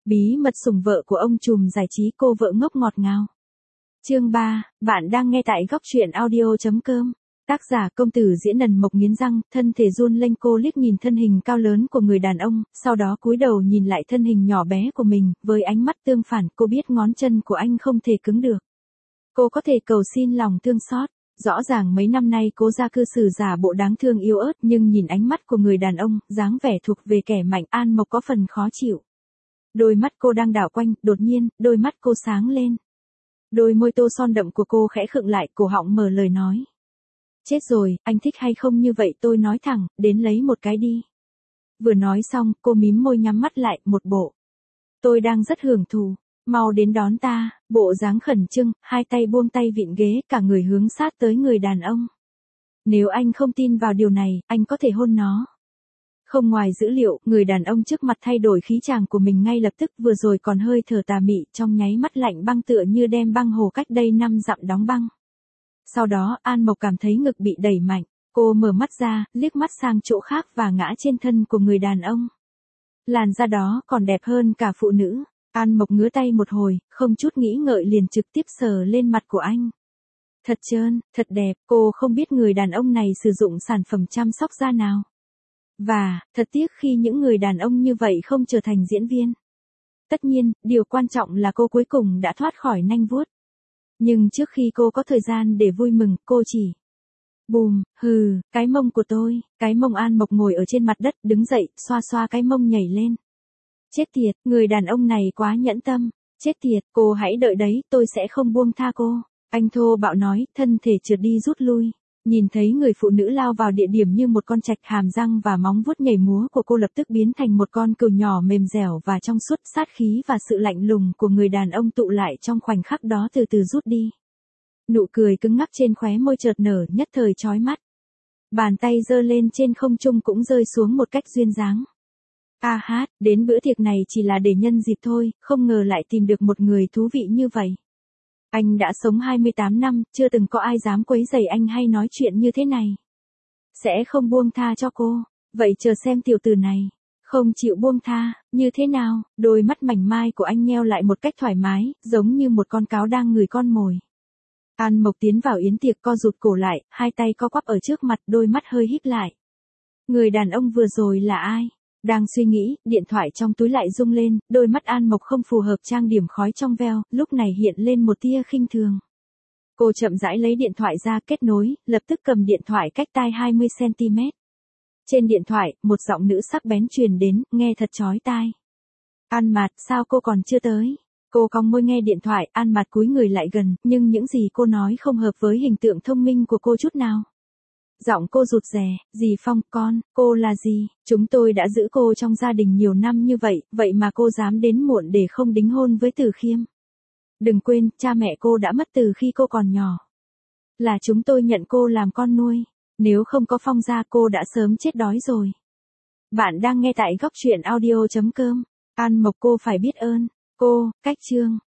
Bí mật sủng vợ của ông trùm giải trí cô vợ ngốc ngọt ngào. Chương 3, bạn đang nghe tại góc truyện audio.com. Tác giả công tử diễn Ẩn Mộc nghiến răng, thân thể run lên, cô liếc nhìn thân hình cao lớn của người đàn ông, sau đó cúi đầu nhìn lại thân hình nhỏ bé của mình, với ánh mắt tương phản, cô biết ngón chân của anh không thể cứng được. Cô có thể cầu xin lòng thương xót. Rõ ràng mấy năm nay cô ra cư xử giả bộ đáng thương yếu ớt, nhưng nhìn ánh mắt của người đàn ông, dáng vẻ thuộc về kẻ mạnh, An Mộc có phần khó chịu. Đôi mắt cô đang đảo quanh, đột nhiên, đôi mắt cô sáng lên. Đôi môi tô son đậm của cô khẽ khựng lại, cổ họng mở lời nói. Chết rồi, anh thích hay không như vậy tôi nói thẳng, đến lấy một cái đi. Vừa nói xong, cô mím môi nhắm mắt lại, một bộ. Tôi đang rất hưởng thụ, mau đến đón ta, bộ dáng khẩn trương, hai tay buông tay vịn ghế, cả người hướng sát tới người đàn ông. Nếu anh không tin vào điều này, anh có thể hôn nó. Không ngoài dữ liệu, người đàn ông trước mặt thay đổi khí chàng của mình ngay lập tức, vừa rồi còn hơi thở tà mị, trong nháy mắt lạnh băng tựa như đem băng hồ cách đây 5 dặm đóng băng. Sau đó, An Mộc cảm thấy ngực bị đẩy mạnh, cô mở mắt ra, liếc mắt sang chỗ khác và ngã trên thân của người đàn ông. Làn da đó còn đẹp hơn cả phụ nữ. An Mộc ngứa tay một hồi, không chút nghĩ ngợi liền trực tiếp sờ lên mặt của anh. Thật trơn, thật đẹp, cô không biết người đàn ông này sử dụng sản phẩm chăm sóc da nào. Và, thật tiếc khi những người đàn ông như vậy không trở thành diễn viên. Tất nhiên, điều quan trọng là cô cuối cùng đã thoát khỏi nanh vuốt. Nhưng trước khi cô có thời gian để vui mừng, cô chỉ... Bùm, hừ, cái mông của tôi, cái mông. An Mộc ngồi ở trên mặt đất, đứng dậy, xoa xoa cái mông nhảy lên. Chết tiệt, người đàn ông này quá nhẫn tâm. Chết tiệt, cô hãy đợi đấy, tôi sẽ không buông tha cô. Anh thô bạo nói, thân thể trượt đi rút lui. Nhìn thấy người phụ nữ lao vào địa điểm như một con trạch, hàm răng và móng vuốt nhảy múa của cô lập tức biến thành một con cừu nhỏ mềm dẻo và trong suốt, sát khí và sự lạnh lùng của người đàn ông tụ lại trong khoảnh khắc đó từ từ rút đi. Nụ cười cứng ngắc trên khóe môi chợt nở, nhất thời chói mắt. Bàn tay giơ lên trên không trung cũng rơi xuống một cách duyên dáng. A hát, đến bữa tiệc này chỉ là để nhân dịp thôi, không ngờ lại tìm được một người thú vị như vậy. Anh đã sống 28 năm, chưa từng có ai dám quấy rầy anh hay nói chuyện như thế này. Sẽ không buông tha cho cô, vậy chờ xem tiểu tử này. Không chịu buông tha, như thế nào? Đôi mắt mảnh mai của anh nheo lại một cách thoải mái, giống như một con cáo đang ngửi con mồi. An Mộc tiến vào yến tiệc, co rụt cổ lại, hai tay co quắp ở trước mặt, đôi mắt hơi híp lại. Người đàn ông vừa rồi là ai? Đang suy nghĩ, điện thoại trong túi lại rung lên, đôi mắt An Mộc không phù hợp trang điểm khói trong veo, lúc này hiện lên một tia khinh thường. Cô chậm rãi lấy điện thoại ra, kết nối, lập tức cầm điện thoại cách tai 20cm. Trên điện thoại, một giọng nữ sắc bén truyền đến, nghe thật chói tai. An Mạt, sao cô còn chưa tới? Cô cong môi nghe điện thoại, An Mạt cúi người lại gần, nhưng những gì cô nói không hợp với hình tượng thông minh của cô chút nào. Giọng cô rụt rè, dì Phong, cô là gì? Chúng tôi đã giữ cô trong gia đình nhiều năm như vậy, vậy mà cô dám đến muộn để không đính hôn với Từ Khiêm. Đừng quên, cha mẹ cô đã mất từ khi cô còn nhỏ. Là chúng tôi nhận cô làm con nuôi. Nếu không có Phong gia cô đã sớm chết đói rồi. Bạn đang nghe tại góc truyện audio.com. An Mộc, cô phải biết ơn. Cô, cách chương.